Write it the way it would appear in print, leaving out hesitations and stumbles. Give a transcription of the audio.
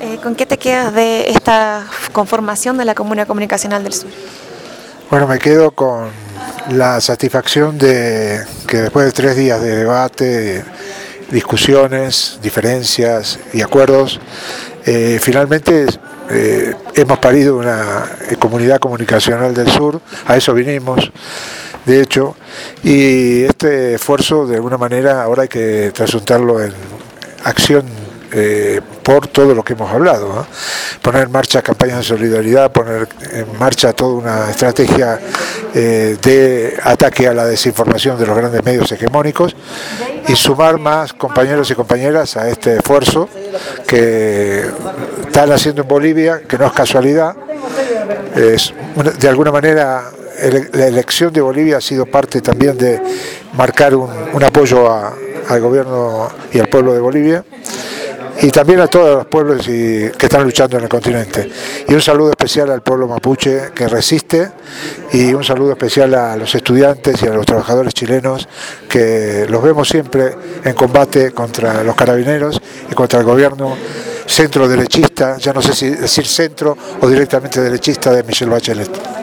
¿Con qué te quedas de esta conformación de la Comuna Comunicacional del Sur? Bueno, me quedo con la satisfacción de que después de 3 días de debate, discusiones, diferencias y acuerdos, finalmente hemos parido una comunidad comunicacional del sur. A eso vinimos, de hecho, y este esfuerzo de alguna manera ahora hay que trasuntarlo en acción por todo lo que hemos hablado, ¿no? Poner en marcha campañas de solidaridad, poner en marcha toda una estrategia de ataque a la desinformación de los grandes medios hegemónicos y sumar más compañeros y compañeras a este esfuerzo que están haciendo en Bolivia, que no es casualidad. De alguna manera la elección de Bolivia ha sido parte también de marcar un apoyo al gobierno y al pueblo de Bolivia, y también a todos los pueblos que están luchando en el continente. Y un saludo especial al pueblo mapuche que resiste, y un saludo especial a los estudiantes y a los trabajadores chilenos que los vemos siempre en combate contra los carabineros y contra el gobierno centro derechista, ya no sé si decir centro o directamente derechista, de Michelle Bachelet.